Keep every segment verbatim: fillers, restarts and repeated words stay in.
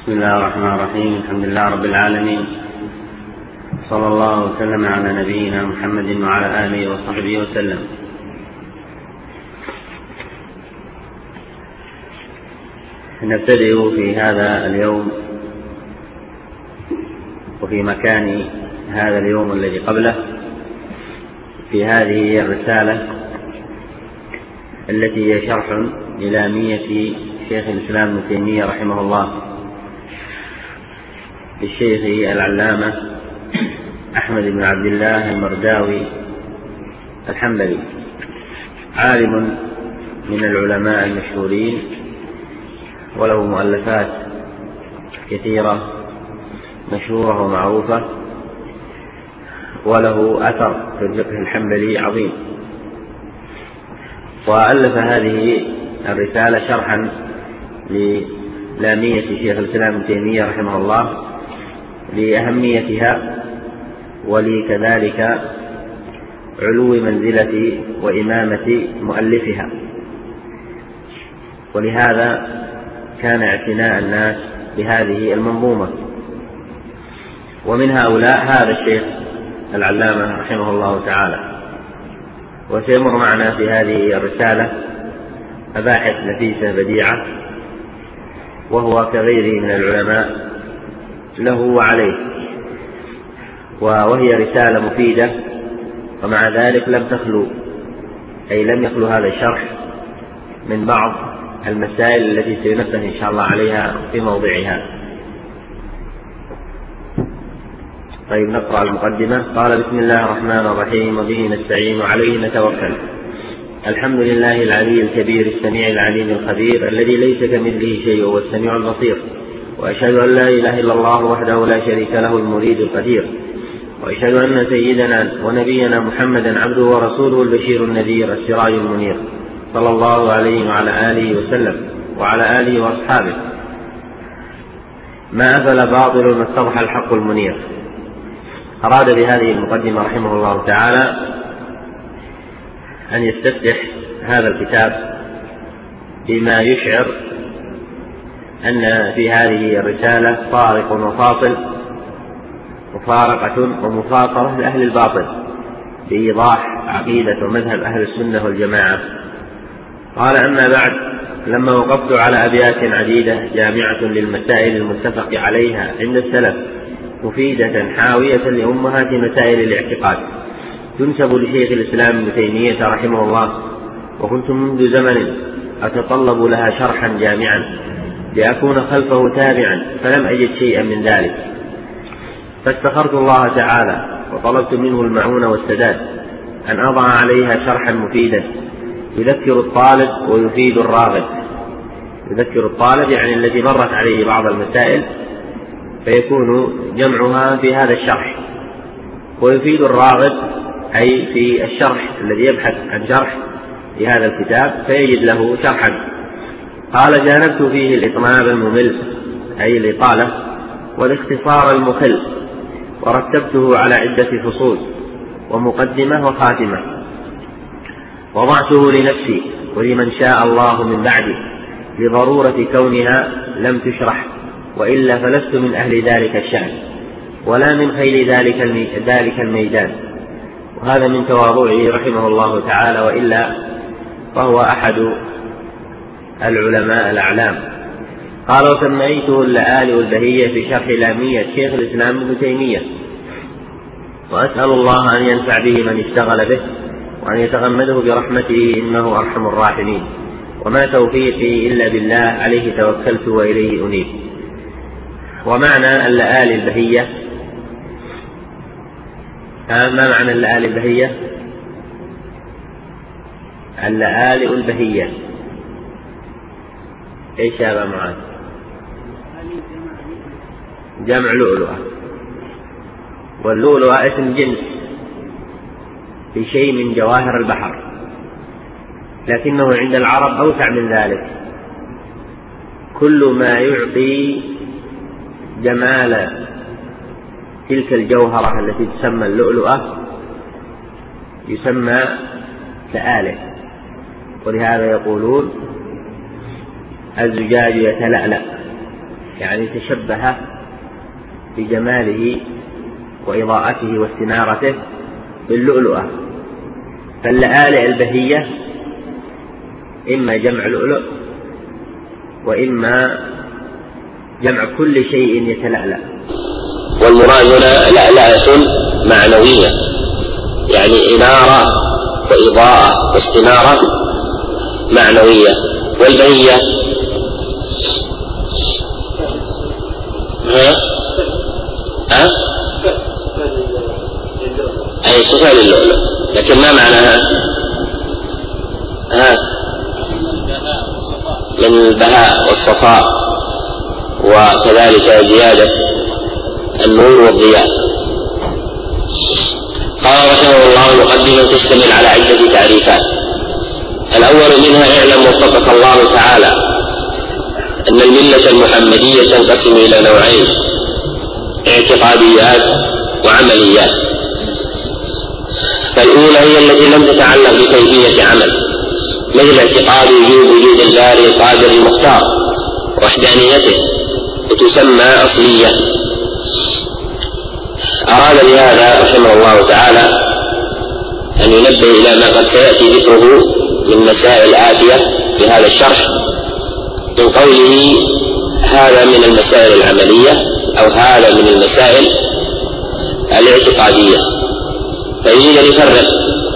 بسم الله الرحمن الرحيم. الحمد لله رب العالمين، صلى الله وسلم على نبينا محمد وعلى آله وصحبه وسلم. نبتدئ في هذا اليوم وفي مكان هذا اليوم الذي قبله في هذه الرسالة التي هي شرح للامية شيخ الإسلام ابن تيمية رحمه الله للشيخ العلامة أحمد بن عبد الله المرداوي الحنبلي، عالم من العلماء المشهورين وله مؤلفات كثيرة مشهورة ومعروفة، وله أثر في الفقه الحنبلي عظيم. وألف هذه الرسالة شرحا للامية شيخ الإسلام ابن تيمية رحمه الله لأهميتها ولكذلك علو منزلة وإمامة مؤلفها، ولهذا كان اعتناء الناس بهذه المنظومة. ومن هؤلاء هذا الشيخ العلامة رحمه الله تعالى. وسيمر معنا في هذه الرسالة مباحث نفيسة بديعة، وهو كغيره من العلماء له وعليه، وهي رسالة مفيدة، ومع ذلك لم تخلو أي لم يخلو هذا الشرح من بعض المسائل التي سينبه إن شاء الله عليها في موضعها. طيب، نقرأ المقدمة. قال: بسم الله الرحمن الرحيم، وبه نستعين وعليه نتوكل. الحمد لله العلي الكبير السميع العليم الخبير الذي ليس كمثله شيء وهو السميع البصير، وأشهد أن لا إله إلا الله وحده لا شريك له المريد القدير، وأشهد أن سيدنا ونبينا محمدا عبده ورسوله البشير النذير السراج المنير، صلى الله عليه وعلى آله وسلم وعلى آله وأصحابه. ما أفل باطل ما استضحى الحق المنير. أراد بهذه المقدمة رحمه الله تعالى أن يستفتح هذا الكتاب بما يشعر أن في هذه الرسالة فارق وفاصل مفارقة ومفاصلة لأهل الباطل بإيضاح عقيدة ومذهب أهل السنة والجماعة. قال: أما بعد، لما وقفت على أبيات عديدة جامعة للمسائل المتفق عليها عند السلف، مفيدة حاوية لأمهات مسائل الاعتقاد، تنسب لشيخ الإسلام ابن تيمية رحمه الله، وكنت منذ زمن أتطلب لها شرحا جامعا لأكون خلفه تابعا، فلم أجد شيئا من ذلك، فاستخرت الله تعالى وطلبت منه المعونة والسداد أن أضع عليها شرحا مفيدا يذكر الطالب ويفيد الراغب. يذكر الطالب يعني الذي مرت عليه بعض المسائل فيكون جمعها في هذا الشرح، ويفيد الراغب أي في الشرح الذي يبحث عن شرح لهذا الكتاب فيجد له شرحا. قال: جانبت فيه الإطناب الممل أي الإطالة والاختصار المخل، ورتبته على عدة فصول ومقدمة وخاتمة، وضعته لنفسي ولمن شاء الله من بعدي لضرورة كونها لم تشرح، وإلا فلست من أهل ذلك الشأن ولا من خيل ذلك الميدان. وهذا من تواضعه رحمه الله تعالى، وإلا فهو أحد العلماء الأعلام. قال: وسميته اللآلئ البهية في شرح لامية شيخ الإسلام ابن تيمية، وأسأل الله أن ينفع به من اشتغل به، وأن يتغمده برحمته إنه أرحم الراحمين. وما توفيقي إلا بالله، عليه توكلت وإليه أنيب. ومعنى اللآلئ البهية، ما معنى اللآلئ البهية؟ اللآلئ البهية ايش يا ابا معاذ؟ جمع لؤلؤة، واللؤلؤة اسم جنس في شيء من جواهر البحر، لكنه عند العرب أوسع من ذلك. كل ما يعطي جمال تلك الجوهرة التي تسمى اللؤلؤة يسمى لآلئ، ولهذا يقولون الزجاج يتلألأ يعني تشبه بجماله وإضاءته واستنارته باللؤلؤة. فاللآلئ البهية إما جمع لؤلؤ وإما جمع كل شيء يتلألأ. والمراد هنا لألأة معنوية، يعني إنارة وإضاءة واستنارة معنوية. والبهية ها ها أي صفة للؤلؤ، لكن ما معناها؟ ها من البهاء والصفاء، وكذلك زيادة النور والضياء. قال رحمه الله مقدمة تشتمل على عدة تعريفات. الأول منها: اعلم وفقك الله تعالى أن الملة المحمدية تنقسم إلى نوعين: اعتقاديات وعمليات. فالأولى هي التي لم تتعلق بكيفية عمل، مثل اعتقاد وجوب وجود الباري القادر المختار ووحدانيته، وتسمى أصلية. أراد بهذا رحمه الله تعالى أن ينبه إلى ما قد سيأتي ذكره من مسائل آتية في هذا الشرح، من قوله هذا من المسائل العملية أو هذا من المسائل الاعتقادية، فيريد أن يفرق،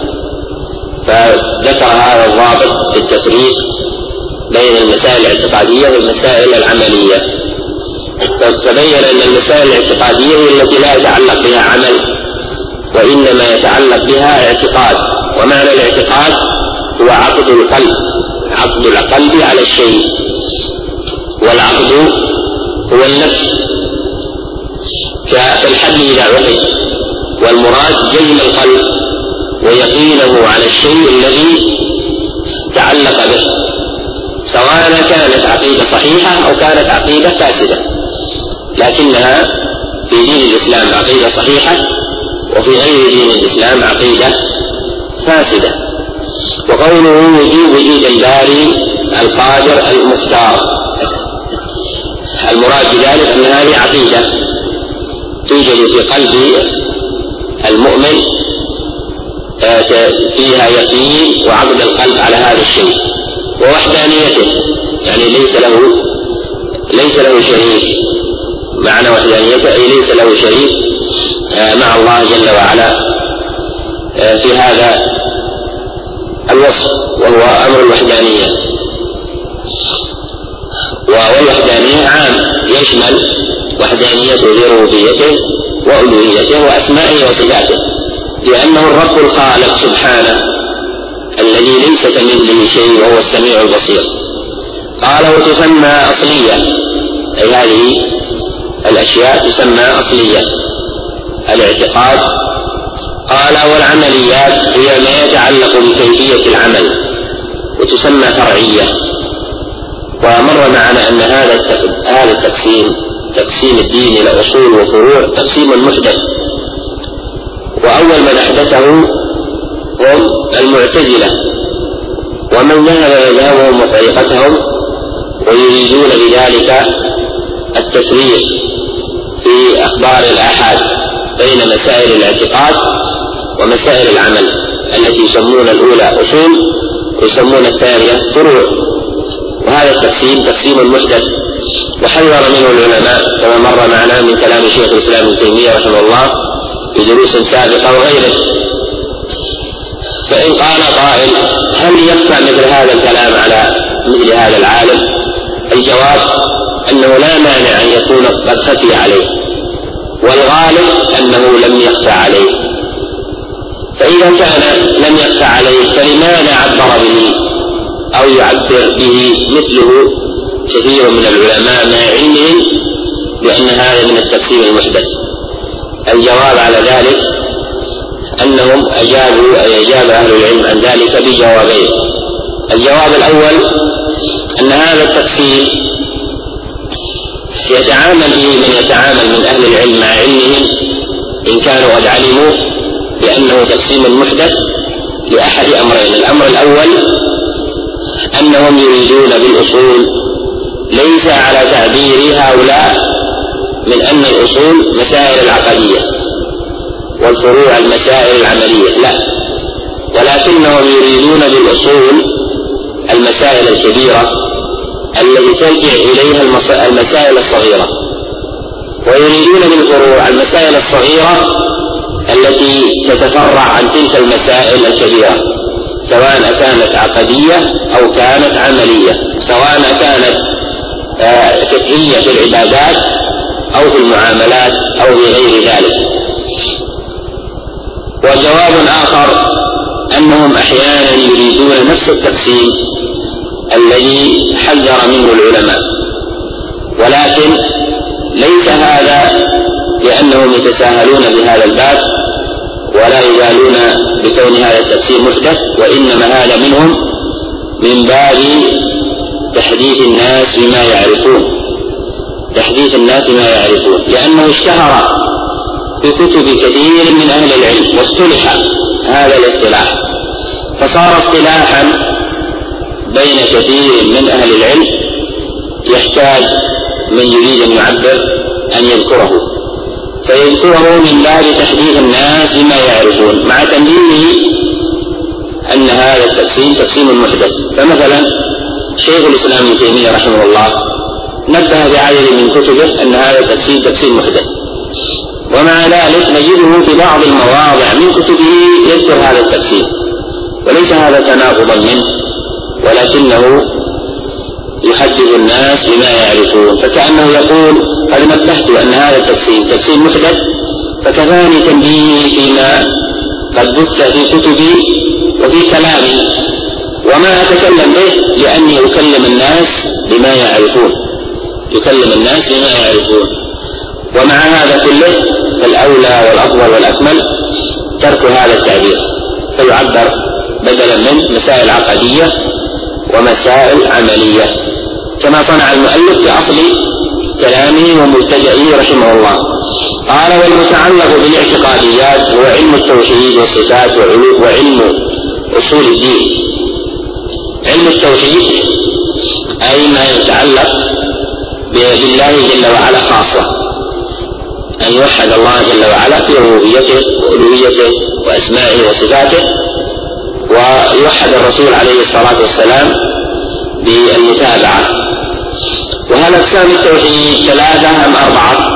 فذكر هذا الضابط في التفريق بين المسائل الاعتقادية والمسائل العملية. فبين أن المسائل الاعتقادية هي التي لا يتعلق بها عمل، وإنما يتعلق بها اعتقاد. ومعنى الاعتقاد هو عقد القلب، عقد القلب على الشيء، والعقد هو النفس كالحبل إذا عقد، والمراد جزم القلب ويقينه على الشيء الذي تعلق به، سواء كانت عقيدة صحيحة أو كانت عقيدة فاسدة، لكنها في دين الإسلام عقيدة صحيحة، وفي غير دين الإسلام عقيدة فاسدة. وقوله وجوب وجود الباري القادر المختار، المراد بذلك أن هذه عقيدة توجد في قلب المؤمن فيها يقين وعقد القلب على هذا الشيء، ووحدانيته يعني ليس له ليس له شريك. معنى وحدانيته أي ليس له شريك مع الله جل وعلا في هذا الوصف، وهو أمر الوحدانية. والوحدانية عام يشمل وحدانيته في ربوبيته وألوهيته وأسمائه وصفاته، لأنه الرب الخالق سبحانه الذي ليس كمثله شيء وهو السميع البصير. قال وتسمى أصلية، أي هذه الأشياء تسمى أصلية الاعتقاد. قال والعمليات هي ما يتعلق بكيفية العمل، وتسمى فرعية. ومر معنا أن هذا هذا التقسيم تقسيم الدين إلى أصول وفروع تقسيم محدث، وأول من أحدثه هم المعتزلة، ومن ذهب مذهبهم وطريقتهم، ويريدون بذلك التفريق في أخبار الآحاد بين مسائل الاعتقاد ومسائل العمل، التي يسمون الأولى أصول ويسمون الثانية فروع. وهذا التقسيم تقسيم محدث، وحذر منه العلماء كما مر معنا من كلام شيخ الإسلام ابن تيمية رحمه الله في دروس سابقة وغيره. فإن قال قائل هل يخفى مثل هذا الكلام على مثل هذا العالم؟ الجواب أنه لا مانع أن يكون قد خفي عليه، والغالب أنه لم يخفى عليه. فإذا كان لم يخفى عليه فلماذا عبر به أو يعبر به مثله كثير من العلماء مع علمهم بأن هذا من التقسيم المحدث؟ الجواب على ذلك أنهم أجابوا أي أجاب أهل العلم عن ذلك بجوابين. الجواب الأول أن هذا التقسيم يتعامل به من يتعامل من أهل العلم مع علمهم، إن كانوا قد علموا بأنه تقسيم محدث، لأحد أمرين: الأمر الأول أنهم يريدون بالأصول ليس على تعبير هؤلاء من أن الأصول مسائل العقدية والفروع المسائل العملية، لا، ولكنهم يريدون بالأصول المسائل الكبيرة التي ترجع إليها المسائل الصغيرة، ويريدون بالفروع المسائل الصغيرة التي تتفرع عن تلك المسائل الكبيرة، سواء كانت عقدية أو كانت عملية، سواء كانت فقهية في العبادات أو في المعاملات أو في غير ذلك. وجواب آخر أنهم أحيانا يريدون نفس التقسيم الذي حذر منه العلماء، ولكن ليس هذا لأنهم يتساهلون بهذا الباب ولا يبالون بكون هذا التقسيم محدث، وإنما هذا منهم من باب تحديث الناس بما يعرفون، تحديث الناس بما يعرفون، لأنه اشتهر في كتب كثير من أهل العلم واصطلح هذا الاصطلاح، فصار اصطلاحا بين كثير من أهل العلم يحتاج من يريد أن يعبر أن يذكره، فيذكره من باب تحديث الناس بما يعرفون، مع تنبيهه أن هذا التقسيم تقسيم محدث. فمثلا شيخ الإسلام ابن تيمية رحمه الله نبه بعدد من كتبه أن هذا التقسيم تقسيم محدث، ومع ذلك نجده في بعض المواضع من كتبه يذكر هذا التقسيم، وليس هذا تناقضا منه، ولكنه يحدث الناس بما يعرفون، فكأنه يقول قد نبهت أن هذا التقسيم تقسيم محدث، فكفاني تنبيهي فيما قد بث في كتبي وفي كلامي، وما أتكلم به لأني أكلم الناس بما يعرفون، يكلم الناس بما يعرفون. ومع هذا كله فالأولى والأفضل والأكمل ترك هذا التعبير، فيعبر بدلا من مسائل عقدية ومسائل عملية، كما صنع المؤلف في أصل كلامه ومبتدئه رحمه الله. قال: والمتعلق بالاعتقاديات هو علم التوحيد والصفات وعلم أصول الدين. علم التوحيد أي ما يتعلق بالله جل وعلا خاصة، أن يوحد الله جل وعلا في ربوبيته وألوهيته وأسمائه وصفاته، ويوحد الرسول عليه الصلاة والسلام بالمتابعة. وهل أقسام التوحيد ثلاثة أم أربعة؟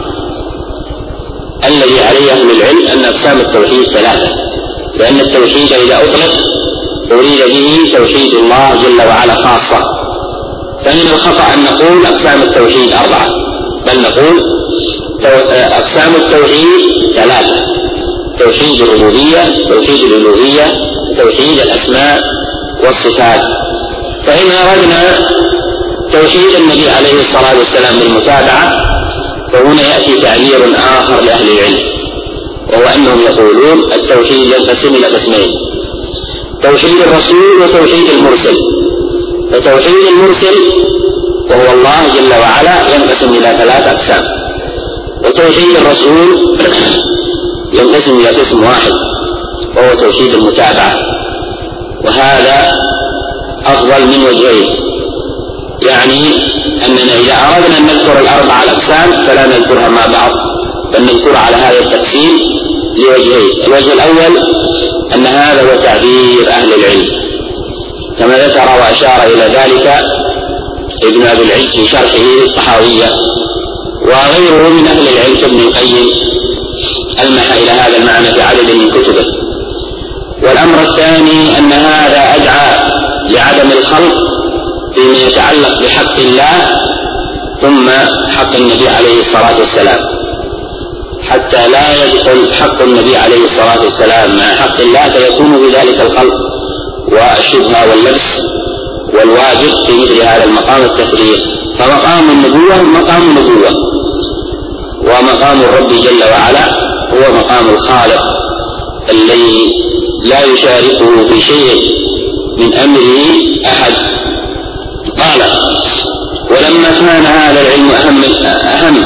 الذي عليه أهل العلم أن أقسام التوحيد ثلاثة، لأن التوحيد إذا أطلق أريد به توحيد الله جل وعلا خاصة، فمن الخطأ أن نقول أقسام التوحيد أربعة، بل نقول أقسام التوحيد ثلاثة: توحيد الربوبية، توحيد الألوهية، توحيد الأسماء والصفات. فإن أردنا توحيد النبي عليه الصلاة والسلام بالمتابعة، فهنا يأتي تعبير آخر لأهل العلم، وهو أنهم يقولون التوحيد ينقسم إلى قسمين: توحيد الرسول وتوحيد المرسل. فتوحيد المرسل وهو الله جل وعلا ينقسم إلى ثلاث أقسام، وتوحيد الرسول ينقسم إلى قسم واحد وهو توحيد المتابعة، وهذا أفضل من وجهين، يعني أننا إذا أردنا أن نذكر الأربع الأقسام فلا نذكرها مع بعض، بل نذكرها على هذا التقسيم لوجهين. الوجه الأول أن هذا هو تعبير أهل العلم، كما ذكر وأشار إلى ذلك ابن أبي العز في شرحه الطحاوية، وغيره من أهل العلم كابن القيم ألمح إلى هذا المعنى في عدد من كتبه. والأمر الثاني أن هذا أدعى لعدم الخلط فيما يتعلق بحق الله ثم حق النبي عليه الصلاة والسلام، حتى لا يدخل حق النبي عليه الصلاة والسلام مع حق الله، فيكون بذلك الخلط والشبهة واللبس، والواجب في مثل هذا المقام التفريق. فمقام النبوة مقام نبوة، ومقام الرب جل وعلا هو مقام الخالق الذي لا يشاركه في شيء من أمره أحد. قال: ولما كان هذا العلم أهم, أهم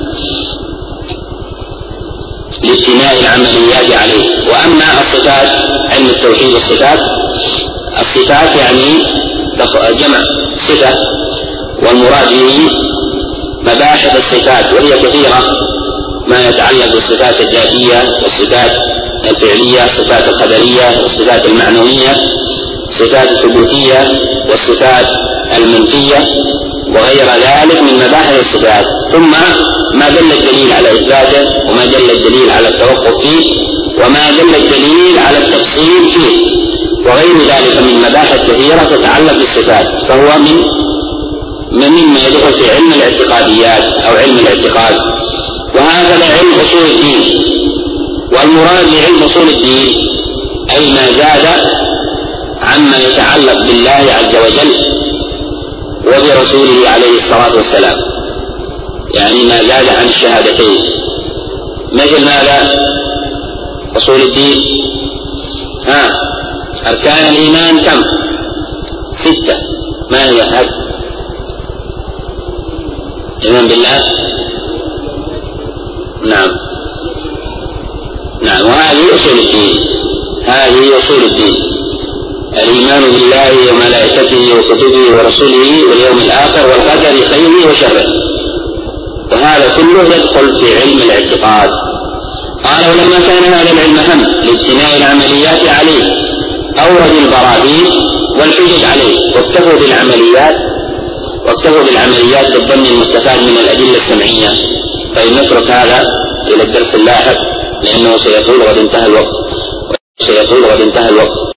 لابتناء العمليات عليه. وأما الصفات، علم التوحيد والصفات، الصفات يعني جمع صفة، والمراد به مباحث الصفات، وهي كثيرة، ما يتعلق بالصفات الذاتية والصفات الفعلية، الصفات الخبرية والصفات المعنوية، الصفات الثبوتية والصفات المنفية وغير ذلك من مباحث الصفات، ثم ما دل الدليل على إثباته، وما دل الدليل على التوقف فيه، وما دل الدليل على التفصيل فيه، وغير ذلك من مباحث كثيرة تتعلق بالصفات، فهو من مما يدخل في علم الاعتقاديات أو علم الاعتقاد. وهذا علم أصول الدين، والمراد بعلم أصول الدين أي ما زاد عما يتعلق بالله عز وجل وبرسوله عليه الصلاة والسلام، يعني ما زاد عن الشهادتين. مثل ماذا؟ أصول الدين، ها أركان الإيمان كم؟ ستة. ما هي هذه؟ الإيمان بالله، نعم نعم وهذه أصول الدين، هذه أصول الدين: الإيمان بالله وملائكته وكتبه ورسله واليوم الآخر والقدر خيره وشره. وهذا كله يدخل في علم الاعتقاد. قال: ولما كان هذا العلم هم لابتناء العمليات عليه أورد البراهين والحجج عليه، واكتفوا بالعمليات واكتفوا بالعمليات بالضمن المستفاد من الأدلة السمعية. فلنترك هذا إلى الدرس اللاحق، لأنه سيطول وقد انتهى الوقت سيطول وقد انتهى الوقت